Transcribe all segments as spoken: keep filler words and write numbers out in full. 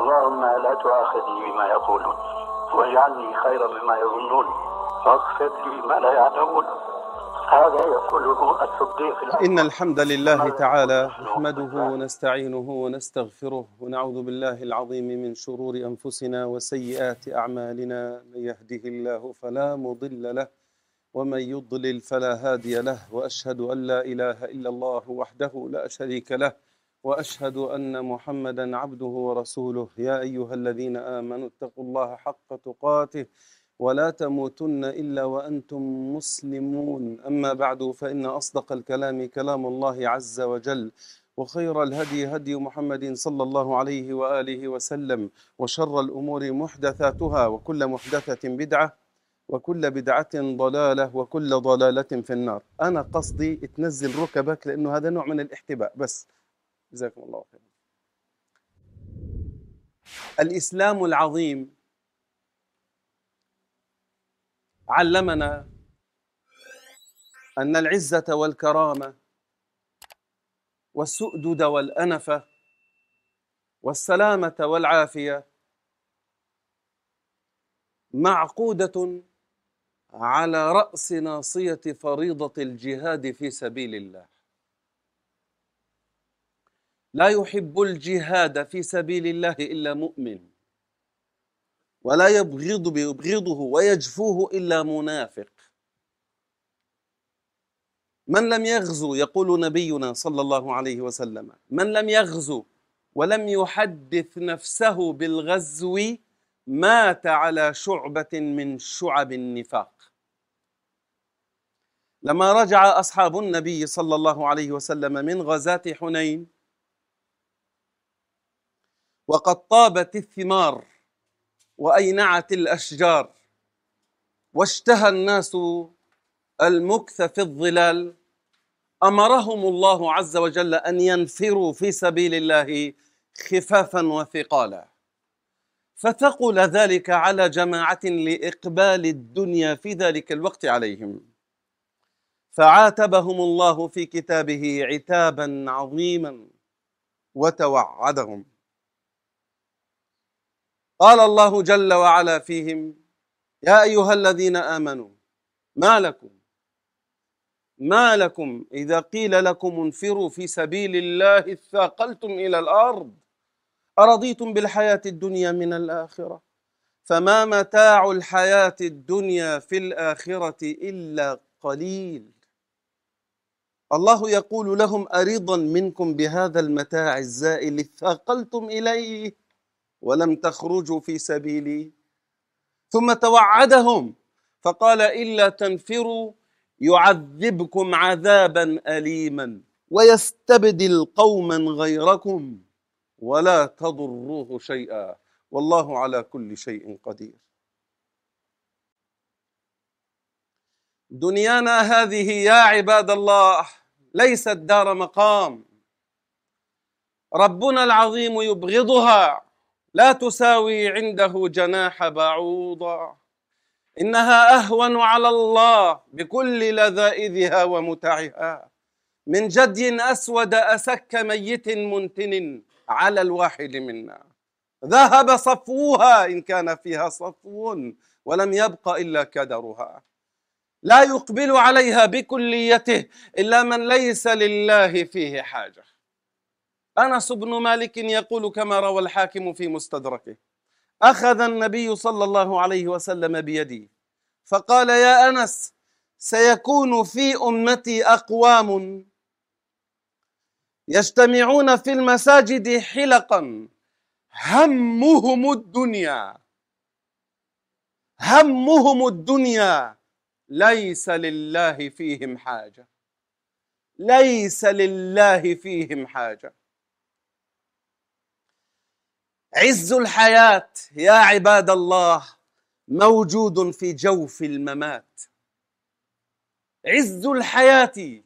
اللهم لا تؤاخذني بما يقولون واجعلني خيرا مما يظنون واغفر لي ما لا يعلمون. هذا يقوله الصديق. إن الحمد لله تعالى نحمده ونستعينه ونستغفره ونعوذ بالله العظيم من شرور أنفسنا وسيئات أعمالنا. من يهده الله فلا مضل له ومن يضلل فلا هادي له، وأشهد أن لا إله إلا الله وحده لا شريك له، وأشهد أن محمدا عبده ورسوله. يا أيها الذين آمنوا اتقوا الله حق تقاته ولا تموتن إلا وأنتم مسلمون. أما بعد، فإن أصدق الكلام كلام الله عز وجل، وخير الهدي هدي محمد صلى الله عليه وآله وسلم، وشر الأمور محدثاتها، وكل محدثة بدعة، وكل بدعة ضلالة، وكل ضلالة في النار. أنا قصدي تنزل ركبك لأنه هذا نوع من الاحتباء بس. جزاكم الله خير. الإسلام العظيم علمنا أن العزة والكرامة والسؤدد والأنفة والسلامة والعافية معقودة على رأس ناصية فريضة الجهاد في سبيل الله. لا يحب الجهاد في سبيل الله إلا مؤمن، ولا يبغض يبغضه ويجفوه إلا منافق. من لم يغزو، يقول نبينا صلى الله عليه وسلم، من لم يغزو ولم يحدث نفسه بالغزو مات على شعبة من شعب النفاق. لما رجع أصحاب النبي صلى الله عليه وسلم من غزاة حنين وقد طابت الثمار وأينعت الأشجار واشتهى الناس المكث في الظلال، أمرهم الله عز وجل أن ينفروا في سبيل الله خفافا وثقالا، فثقل ذلك على جماعة لإقبال الدنيا في ذلك الوقت عليهم، فعاتبهم الله في كتابه عتابا عظيما وتوعدهم. قال الله جل وعلا فيهم: يا أيها الذين آمنوا ما لكم ما لكم إذا قيل لكم انفروا في سبيل الله اثاقلتم إلى الأرض أرضيتم بالحياة الدنيا من الآخرة فما متاع الحياة الدنيا في الآخرة إلا قليل. الله يقول لهم: أرضا منكم بهذا المتاع الزائل اثاقلتم إليه ولم تخرجوا في سبيلي. ثم توعدهم فقال: إلا تنفروا يعذبكم عذابا أليما ويستبدل قوما غيركم ولا تضروه شيئا والله على كل شيء قدير. دنيانا هذه يا عباد الله ليست دار مقام، ربنا العظيم يبغضها، لا تساوي عنده جناح بعوضة، إنها أهون على الله بكل لذائذها ومتعها من جدي أسود أسك ميت منتن على الواحد منا. ذهب صفوها إن كان فيها صفو ولم يبق إلا كدرها. لا يقبل عليها بكليته إلا من ليس لله فيه حاجة. أنس بن مالك يقول كما روى الحاكم في مستدركه: أخذ النبي صلى الله عليه وسلم بيدي فقال: يا أنس، سيكون في أمتي أقوام يجتمعون في المساجد حلقا همهم الدنيا همهم الدنيا ليس لله فيهم حاجة ليس لله فيهم حاجة. عز الحياة يا عباد الله موجود في جوف الممات. عز الحياة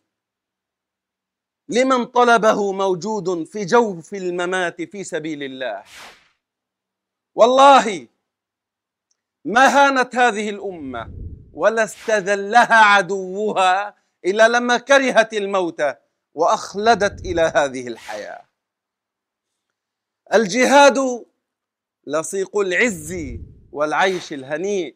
لمن طلبه موجود في جوف الممات في سبيل الله. والله ما هانت هذه الأمة ولا استذلها عدوها إلا لما كرهت الموت وأخلدت إلى هذه الحياة. الجهاد لصيق العز والعيش الهنيء.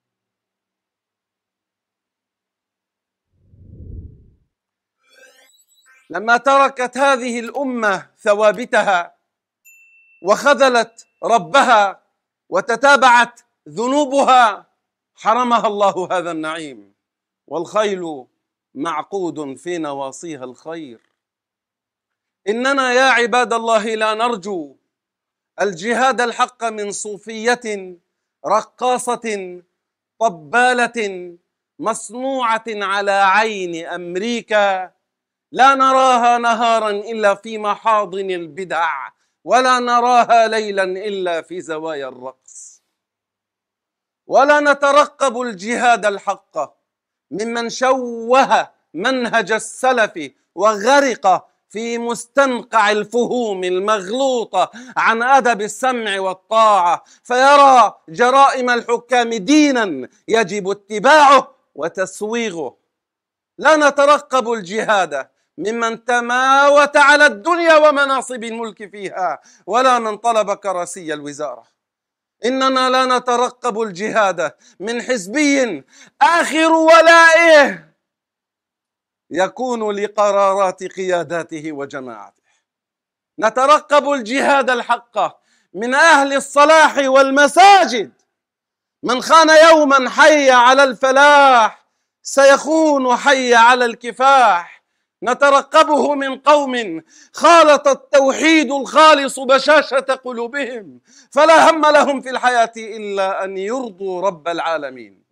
لما تركت هذه الأمة ثوابتها وخذلت ربها وتتابعت ذنوبها حرمها الله هذا النعيم. والخيل معقود في نواصيها الخير. إننا يا عباد الله لا نرجو الجهاد الحق من صوفية رقاصة طبالة مصنوعة على عين أمريكا، لا نراها نهارا إلا في محاضن البدع، ولا نراها ليلا إلا في زوايا الرقص. ولا نترقب الجهاد الحق ممن شوه منهج السلف وغرق في مستنقع الفهوم المغلوطة عن أدب السمع والطاعة، فيرى جرائم الحكام دينا يجب اتباعه وتسويغه. لا نترقب الجهاد ممن تماوت على الدنيا ومناصب الملك فيها، ولا من طلب كراسي الوزارة. إننا لا نترقب الجهاد من حزبي آخر ولائه يكون لقرارات قياداته وجماعته. نترقب الجهاد الحق من أهل الصلاح والمساجد. من خان يوما حي على الفلاح سيخون حي على الكفاح. نترقبه من قوم خالط التوحيد الخالص بشاشة قلوبهم، فلا هم لهم في الحياة إلا أن يرضوا رب العالمين.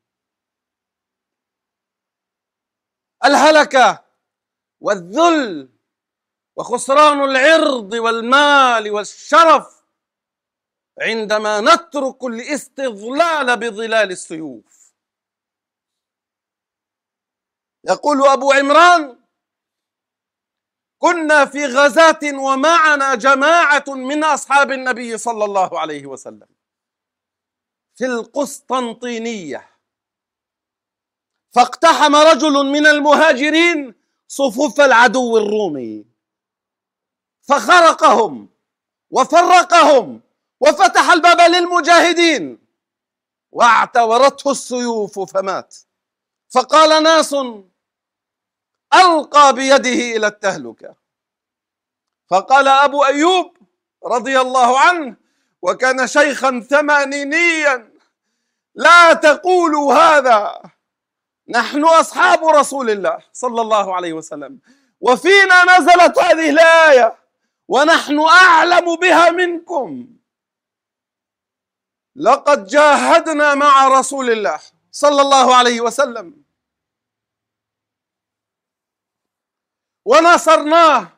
الهلكة والذل وخسران العرض والمال والشرف عندما نترك الاستظلال بظلال السيوف. يقول أبو عمران: كنا في غزاة ومعنا جماعة من أصحاب النبي صلى الله عليه وسلم في القسطنطينية، فاقتحم رجل من المهاجرين صفوف العدو الرومي فخرقهم وفرقهم وفتح الباب للمجاهدين واعتورته السيوف فمات. فقال ناس: ألقى بيده إلى التهلكة. فقال أبو أيوب رضي الله عنه، وكان شيخا ثمانينيا: لا تقولوا هذا، نحن أصحاب رسول الله صلى الله عليه وسلم، وفينا نزلت هذه الآية ونحن أعلم بها منكم. لقد جاهدنا مع رسول الله صلى الله عليه وسلم ونصرناه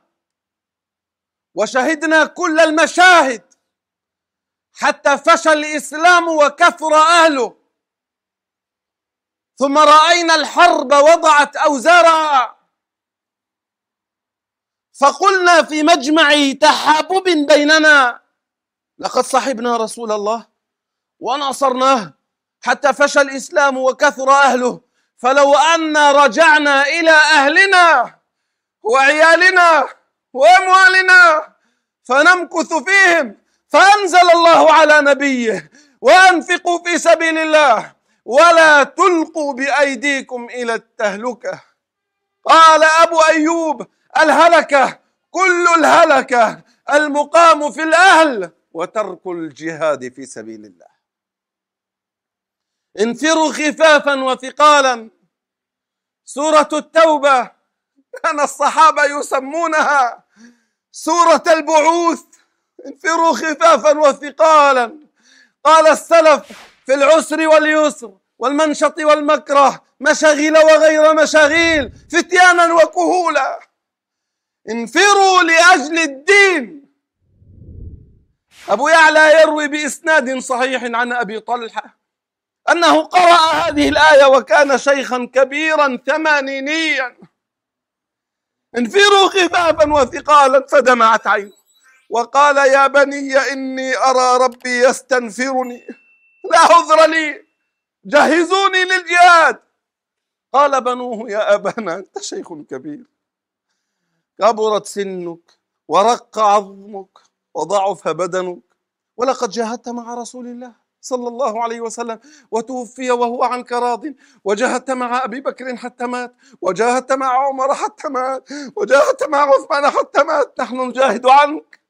وشهدنا كل المشاهد حتى فشى الإسلام وكثر أهله، ثم رأينا الحرب وضعت أوزارها، فقلنا في مجمع تحابب بيننا: لقد صحبنا رسول الله ونصرناه حتى فشى الإسلام وكثر أهله، فلو أن رجعنا إلى أهلنا وعيالنا وأموالنا فنمكث فيهم. فأنزل الله على نبيه: وأنفقوا في سبيل الله ولا تلقوا بأيديكم إلى التهلكة. قال أبو أيوب: الهلكة كل الهلكة المقام في الأهل وترك الجهاد في سبيل الله. انفروا خفافا وثقالا. سورة التوبة كان الصحابة يسمونها سورة البعوث. انفروا خفافا وثقالا. قال السلف: في العسر واليسر والمنشط والمكره، مشاغيل وغير مشاغيل، فتيانا وكهولا. انفروا لأجل الدين. أبو يعلى يروي بإسناد صحيح عن أبي طلحة أنه قرأ هذه الآية وكان شيخا كبيرا ثمانينيا: انفروا خفافا وثقالا، فدمعت عينه وقال: يا بني إني أرى ربي يستنفرني، لا عذر لي، جهزوني للجهاد. قال بنوه: يا أبانا أنت شيخ كبير، كبرت سنك ورق عظمك وضعف بدنك ولقد جاهدت مع رسول الله صلى الله عليه وسلم وتوفي وهو عنك راض، وجاهدت مع أبي بكر حتى مات، وجاهدت مع عمر حتى مات، وجاهدت مع عثمان حتى مات، نحن نجاهد عنك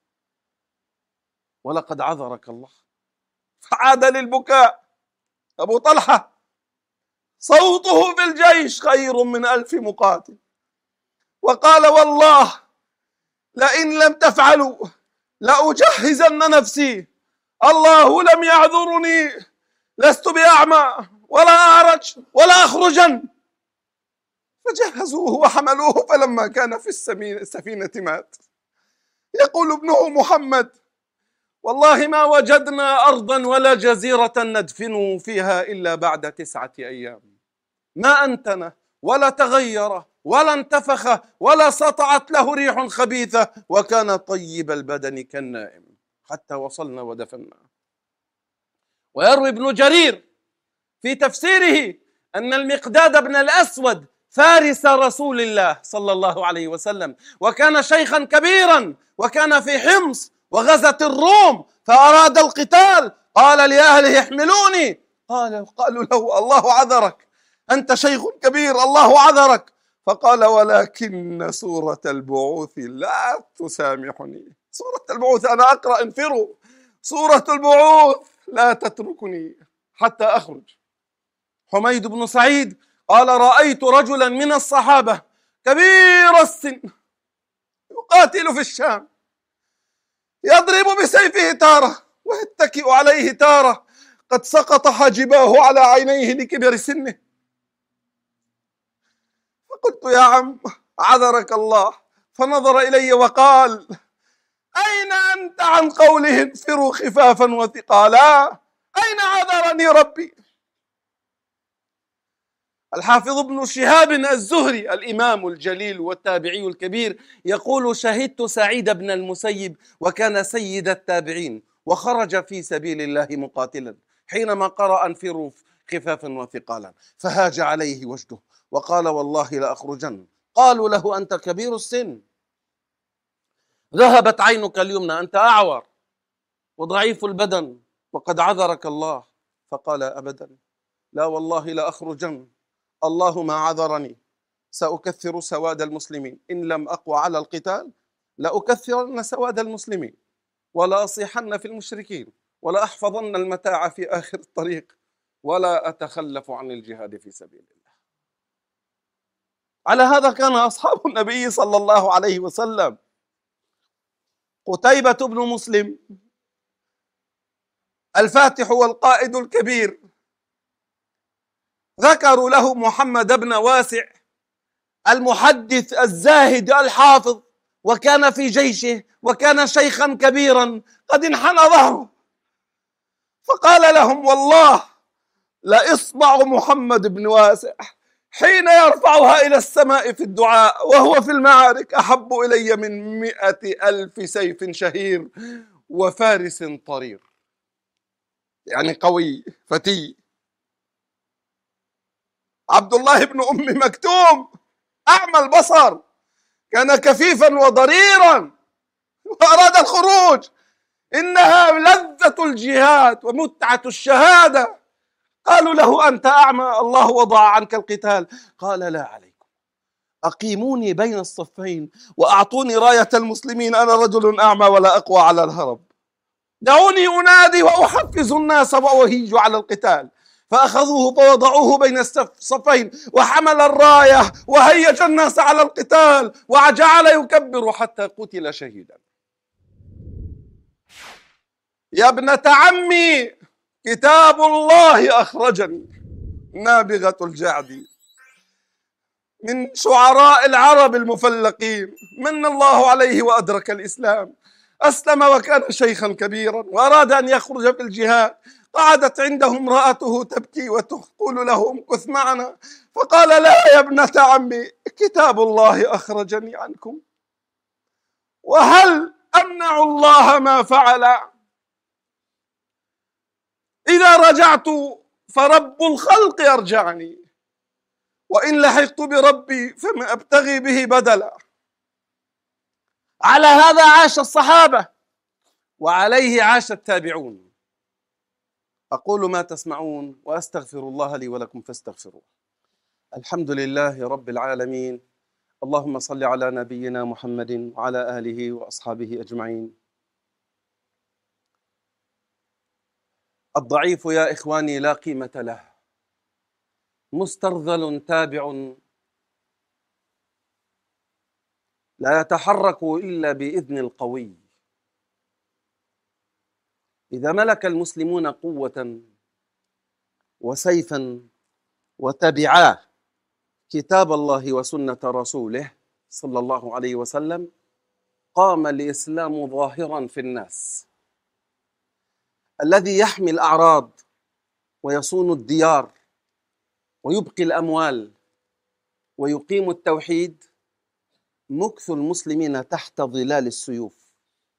ولقد عذرك الله. فعاد للبكاء أبو طلحة صوته في الجيش خير من ألف مقاتل، وقال والله لئن لم تفعلوا لأجهزن نفسي، الله لم يعذرني، لست بأعمى ولا أعرج ولا أخرجن. فجهزوه وحملوه، فلما كان في السفينة مات. يقول ابنه محمد والله ما وجدنا أرضا ولا جزيرة ندفنه فيها إلا بعد تسعة أيام، ما أنتن ولا تغير ولا انتفخ ولا سطعت له ريح خبيثة، وكان طيب البدن كالنائم حتى وصلنا ودفنا. ويروي ابن جرير في تفسيره أن المقداد بن الأسود فارس رسول الله صلى الله عليه وسلم، وكان شيخا كبيرا، وكان في حمص وغزت الروم فأراد القتال، قال لأهله احملوني، قال قالوا له الله عذرك، أنت شيخ كبير الله عذرك. فقال ولكن سورة البعوث لا تسامحني، سورة البعوث أنا أقرأ انفروا، سورة البعوث لا تتركني حتى أخرج. حميد بن سعيد قال رأيت رجلا من الصحابة كبير السن يقاتل في الشام، يضرب بسيفه تارة ويتكئ عليه تارة، قد سقط حاجباه على عينيه لكبر سنه. فقلت يا عم عذرك الله، فنظر إلي وقال أين أنت عن قوله انفروا خفافا وثقالا؟ أين عذرني ربي؟ الحافظ ابن شهاب الزهري الإمام الجليل والتابعي الكبير يقول شهدت سعيد بن المسيب وكان سيد التابعين وخرج في سبيل الله مقاتلا، حينما قرأ انفروا خفافا وثقالا فهاج عليه وجده وقال والله لأخرجن. قالوا له أنت كبير السن، ذهبت عينك اليمنى، أنت أعور وضعيف البدن وقد عذرك الله. فقال أبدا لا والله لأخرجن، الله ما عذرني، سأكثر سواد المسلمين، إن لم أقوى على القتال لأكثرن سواد المسلمين ولا أصيحن في المشركين ولا أحفظن المتاع في آخر الطريق ولا أتخلف عن الجهاد في سبيل الله. على هذا كان أصحاب النبي صلى الله عليه وسلم. قتيبة بن مسلم الفاتح والقائد الكبير ذكروا له محمد بن واسع المحدث الزاهد الحافظ، وكان في جيشه وكان شيخا كبيرا قد انحنى ظهره، فقال لهم والله لإصبع محمد بن واسع حين يرفعها إلى السماء في الدعاء وهو في المعارك أحب إلي من مئة ألف سيف شهير وفارس طرير، يعني قوي فتي. عبد الله بن أم مكتوم أعمى البصر كان كفيفا وضريرا وأراد الخروج، إنها لذة الجهاد ومتعة الشهادة. قالوا له أنت أعمى الله وضع عنك القتال، قال لا عليكم، أقيموني بين الصفين وأعطوني راية المسلمين، أنا رجل أعمى ولا أقوى على الهرب، دعوني أنادي وأحفز الناس وأهيج على القتال. فأخذوه فوضعوه بين الصفين وحمل الراية وهيج الناس على القتال وجعل يكبر حتى قتل شهيدا. يا ابنة عمي كتاب الله أخرجني، نابغة الجعد من شعراء العرب المفلقين، من الله عليه وأدرك الإسلام، أسلم وكان شيخا كبيرا وأراد أن يخرج في الجهاد. قعدت عنده امرأته تبكي وتقول له امكث معنا، فقال لا يا ابنة عمي كتاب الله أخرجني عنكم، وهل أمنع الله ما فعل؟ إذا رجعت فرب الخلق يرجعني، وإن لحقت بربي فما أبتغي به بدلا. على هذا عاش الصحابة وعليه عاش التابعون. أقول ما تسمعون وأستغفر الله لي ولكم فاستغفروه. الحمد لله رب العالمين. اللهم صل على نبينا محمد وعلى آله وأصحابه أجمعين. الضعيف يا إخواني لا قيمة له، مسترذل تابع لا يتحرك إلا بإذن القوي. إذا ملك المسلمون قوة وسيفا وتبعاه كتاب الله وسنة رسوله صلى الله عليه وسلم، قام الإسلام ظاهرا في الناس. الذي يحمي الأعراض ويصون الديار ويبقي الأموال ويقيم التوحيد مكث المسلمين تحت ظلال السيوف.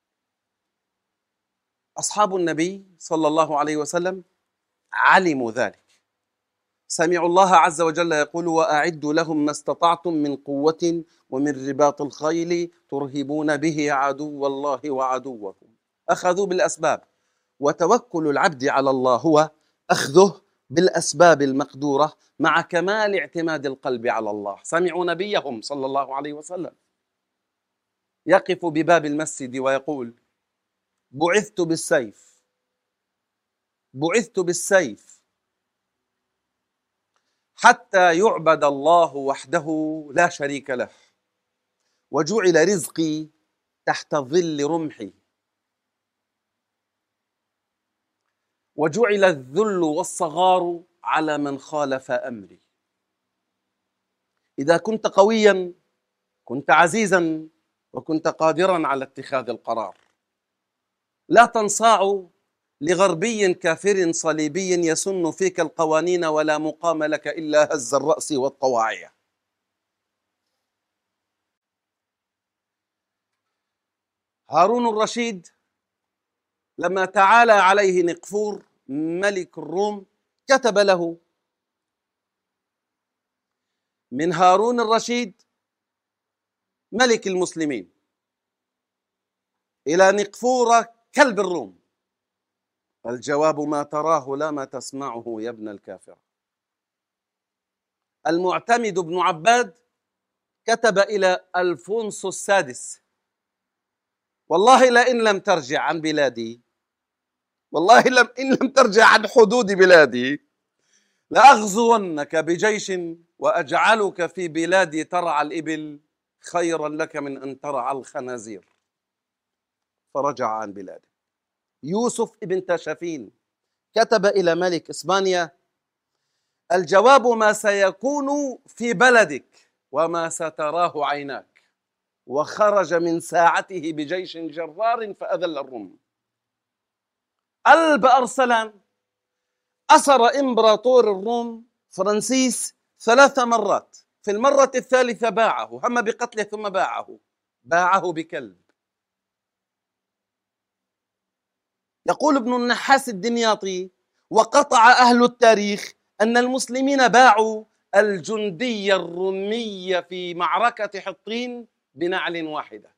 أصحاب النبي صلى الله عليه وسلم علموا ذلك، سمعوا الله عز وجل يقول: وأعدوا لهم ما استطعتم من قوة ومن رباط الخيل ترهبون به عدو الله وعدوكم. أخذوا بالأسباب، وتوكل العبد على الله هو أخذه بالأسباب المقدورة مع كمال اعتماد القلب على الله. سمعوا نبيهم صلى الله عليه وسلم يقف بباب المسجد ويقول: بعثت بالسيف، بعثت بالسيف حتى يعبد الله وحده لا شريك له، وجعل رزقي تحت ظل رمحي، وجعل الذل والصغار على من خالف أمري. إذا كنت قويا كنت عزيزا وكنت قادرا على اتخاذ القرار. لا تنصاع لغربي كافر صليبي يسن فيك القوانين ولا مقام لك إلا هز الرأس والطواعية. هارون الرشيد لما تعالى عليه نقفور ملك الروم كتب له: من هارون الرشيد ملك المسلمين إلى نقفور كلب الروم، الجواب ما تراه لا ما تسمعه يا ابن الكافر. المعتمد بن عباد كتب إلى ألفونسو السادس: والله لئن لم ترجع عن بلادي، والله لم إن لم ترجع عن حدود بلادي لأغزونك بجيش وأجعلك في بلادي ترعى الإبل خيرا لك من أن ترعى الخنازير. فرجع عن بلاده. يوسف ابن تاشفين كتب إلى ملك إسبانيا: الجواب ما سيكون في بلدك وما ستراه عيناك. وخرج من ساعته بجيش جرار فأذل الروم. ألب أرسلان أسر إمبراطور الروم فرانسيس ثلاث مرات، في المرة الثالثة باعه، هم بقتله ثم باعه، باعه بكلب. يقول ابن النحاس الدمياطي: وقطع أهل التاريخ أن المسلمين باعوا الجندي الرومي في معركة حطين بنعل واحدة.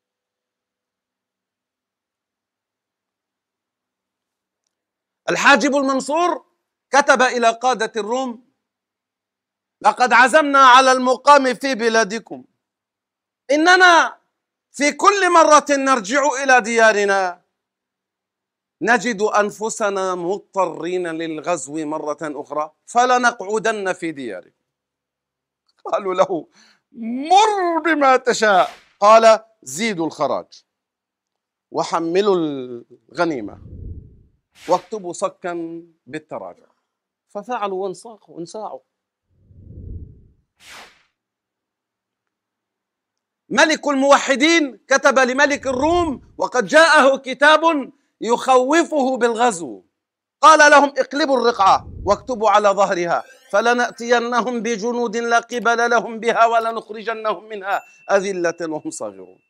الحاجب المنصور كتب إلى قادة الروم: لقد عزمنا على المقام في بلادكم، إننا في كل مرة نرجع إلى ديارنا نجد أنفسنا مضطرين للغزو مرة أخرى فلنقعدن في دياركم. قالوا له: مر بما تشاء. قال: زيدوا الخراج وحملوا الغنيمة واكتبوا صكا بالتراجع. ففعلوا وانساقوا وانساعوا. ملك الموحدين كتب لملك الروم وقد جاءه كتاب يخوفه بالغزو، قال لهم: اقلبوا الرقعة واكتبوا على ظهرها: فلنأتينهم بجنود لا قبل لهم بها ولنخرجنهم منها أذلة وهم صاغرون.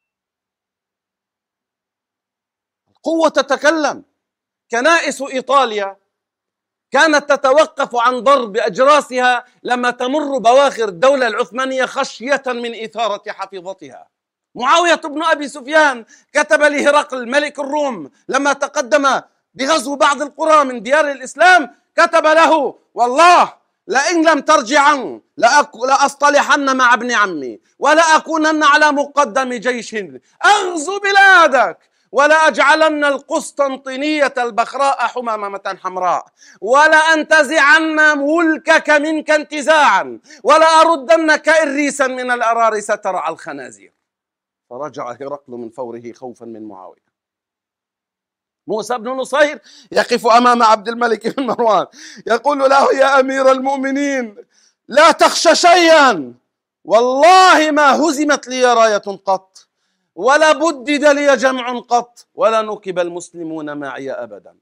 القوة تتكلم. كنائس إيطاليا كانت تتوقف عن ضرب أجراسها لما تمر بواخر الدولة العثمانية خشية من إثارة حفيظتها. معاوية بن أبي سفيان كتب لهرقل ملك الروم لما تقدم بغزو بعض القرى من ديار الإسلام، كتب له: والله لئن لم ترجعن لأصطلحن مع ابن عمي ولأكونن على مقدم جيش أغزو بلادك ولأجعلن القسطنطينية البخراء حمامة حمراء ولأنتزعن ملكك منك انتزاعا ولأردنك إريسا من الأرارس ترعى الخنازير. فرجع هرقل من فوره خوفا من معاوية. موسى بن نصير يقف أمام عبد الملك بن مروان يقول له: يا أمير المؤمنين لا تخش شيئا، والله ما هزمت لي راية قط ولا بدد لي جمع قط ولا نكب المسلمون معي أبدا.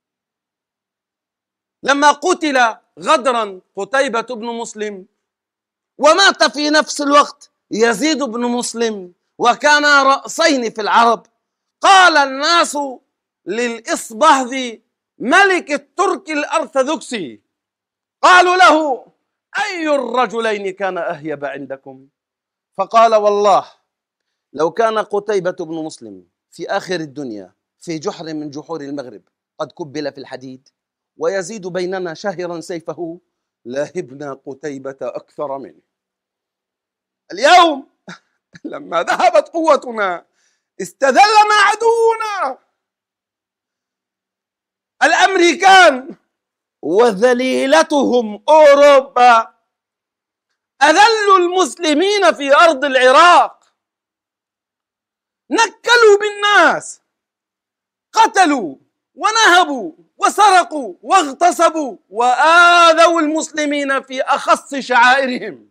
لما قتل غدرا قتيبة بن مسلم ومات في نفس الوقت يزيد بن مسلم وكانا رأسين في العرب، قال الناس للإصبهذي ملك الترك الأرثوذكسي، قالوا له: أي الرجلين كان أهيب عندكم؟ فقال: والله لو كان قتيبة بن مسلم في آخر الدنيا في جحر من جحور المغرب قد كبل في الحديد ويزيد بيننا شاهرا سيفه لاهبنا قتيبة أكثر منه. اليوم لما ذهبت قوتنا استذلنا عدونا الأمريكان وذليلتهم أوروبا، أذلوا المسلمين في أرض العراق، نكلوا بالناس، قتلوا ونهبوا وسرقوا واغتصبوا وآذوا المسلمين في أخص شعائرهم.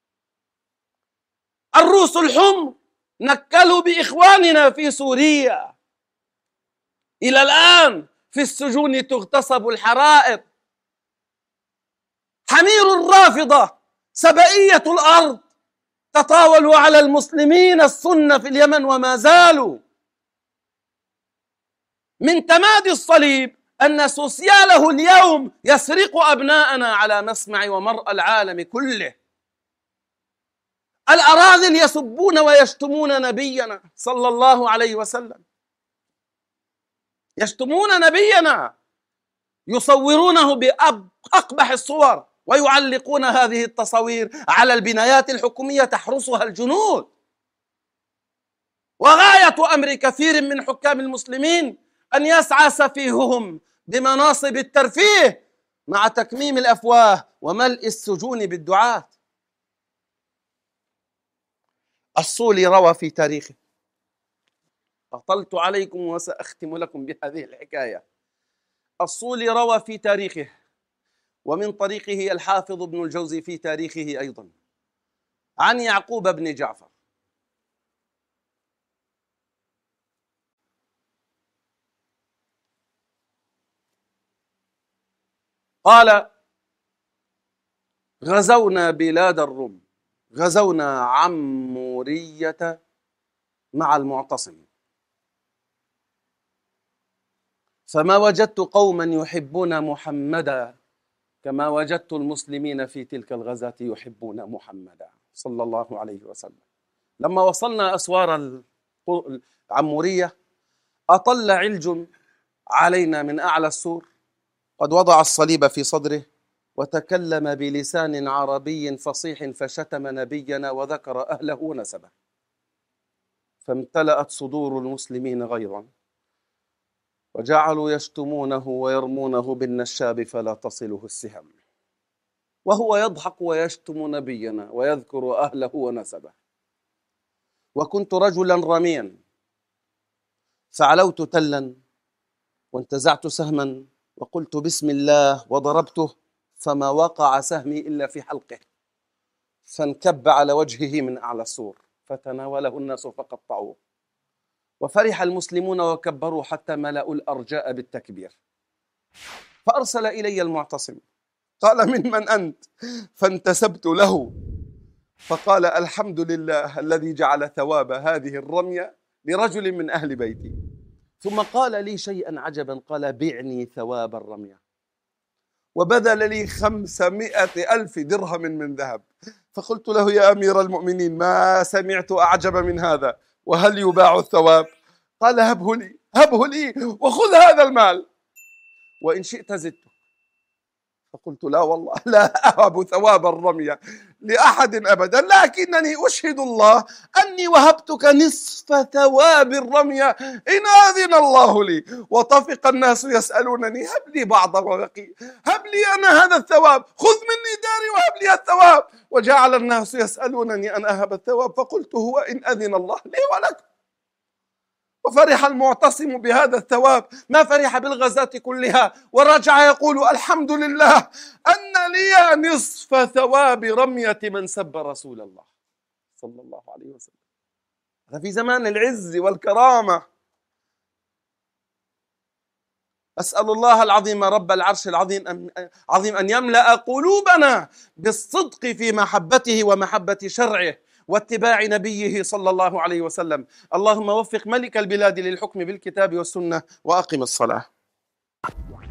الروس الحمر نكلوا بإخواننا في سوريا، إلى الآن في السجون تغتصب الحرائر. حمير الرافضة سبئية الأرض تطاولوا على المسلمين السنة في اليمن وما زالوا. من تمادي الصليب أن سوسياله اليوم يسرق أبناءنا على مسمع ومرأى العالم كله. الأراذل يسبون ويشتمون نبينا صلى الله عليه وسلم، يشتمون نبينا، يصورونه بأقبح الصور ويعلقون هذه التصاوير على البنايات الحكومية تحرسها الجنود. وغاية أمر كثير من حكام المسلمين أن يسعى سفيههم بمناصب الترفيه مع تكميم الأفواه وملء السجون بالدعاة. الصولي روى في تاريخه، أطلت عليكم وسأختم لكم بهذه الحكاية. الصولي روى في تاريخه ومن طريقه الحافظ ابن الجوزي في تاريخه أيضا عن يعقوب بن جعفر قال: غزونا بلاد الروم، غزونا عمورية مع المعتصم، فما وجدت قوما يحبون محمدا كما وجدت المسلمين في تلك الغزاة يحبون محمدا صلى الله عليه وسلم. لما وصلنا أسوار العمورية أطل علج علينا من أعلى السور قد وضع الصليب في صدره وتكلم بلسان عربي فصيح فشتم نبينا وذكر أهله ونسبه، فامتلأت صدور المسلمين غيظا وجعلوا يشتمونه ويرمونه بالنشاب فلا تصله السهم، وهو يضحك ويشتم نبينا ويذكر أهله ونسبه. وكنت رجلا رميا فعلوت تلا وانتزعت سهما وقلت بسم الله وضربته فما وقع سهمي إلا في حلقه، فانكب على وجهه من أعلى السور فتناوله الناس فقطعوه، وفرح المسلمون وكبروا حتى ملأوا الأرجاء بالتكبير. فأرسل إلي المعتصم قال: من من أنت؟ فانتسبت له فقال: الحمد لله الذي جعل ثواب هذه الرمية لرجل من أهل بيتي. ثم قال لي شيئا عجبا، قال: بعني ثواب الرمية، وبذل لي خمسمائة ألف درهم من ذهب. فقلت له: يا أمير المؤمنين ما سمعت أعجب من هذا، وهل يباع الثواب؟ قال هبه لي هبه لي وخذ هذا المال وإن شئت زدته. فقلت لا والله لا أهب ثواب الرمية لأحد أبدا، لكنني أشهد الله أني وهبتك نصف ثواب الرمية إن أذن الله لي. وطفق الناس يسألونني هب لي بعض وبقي، هب لي أنا هذا الثواب، خذ مني داري وهب لي الثواب. وجعل الناس يسألونني أن أهب الثواب، فقلت هو إن أذن الله لي ولكم. وفرح المعتصم بهذا الثواب ما فرح بالغزاة كلها، ورجع يقول الحمد لله أن لي نصف ثواب رمية من سب رسول الله صلى الله عليه وسلم. هذا في زمان العز والكرامة. أسأل الله العظيم رب العرش العظيم أن, عظيم أن يملأ قلوبنا بالصدق في محبته ومحبة شرعه واتباع نبيه صلى الله عليه وسلم. اللهم وفق ملك البلاد للحكم بالكتاب والسنة وأقم الصلاة.